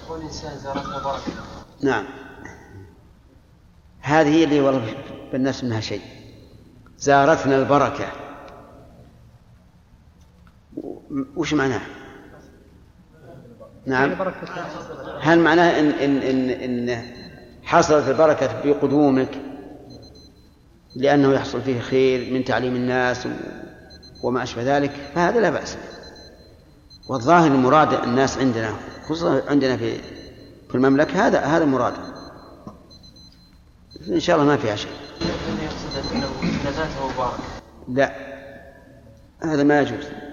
قول إنسان زارتنا بركة. نعم، هذه اللي والله بالناس منها شيء. زارتنا البركة وش معناه؟ نعم، هل معناه إن حصلت البركة بقدومك لأنه يحصل فيه خير من تعليم الناس وما أشبه ذلك، فهذا لا بأس. والظاهر المراد الناس عندنا خصوصا عندنا في المملكة هذا مراد إن شاء الله ما فيها شيء. يقصد أنه نباته مبارك. لا، هذا ما يجوز.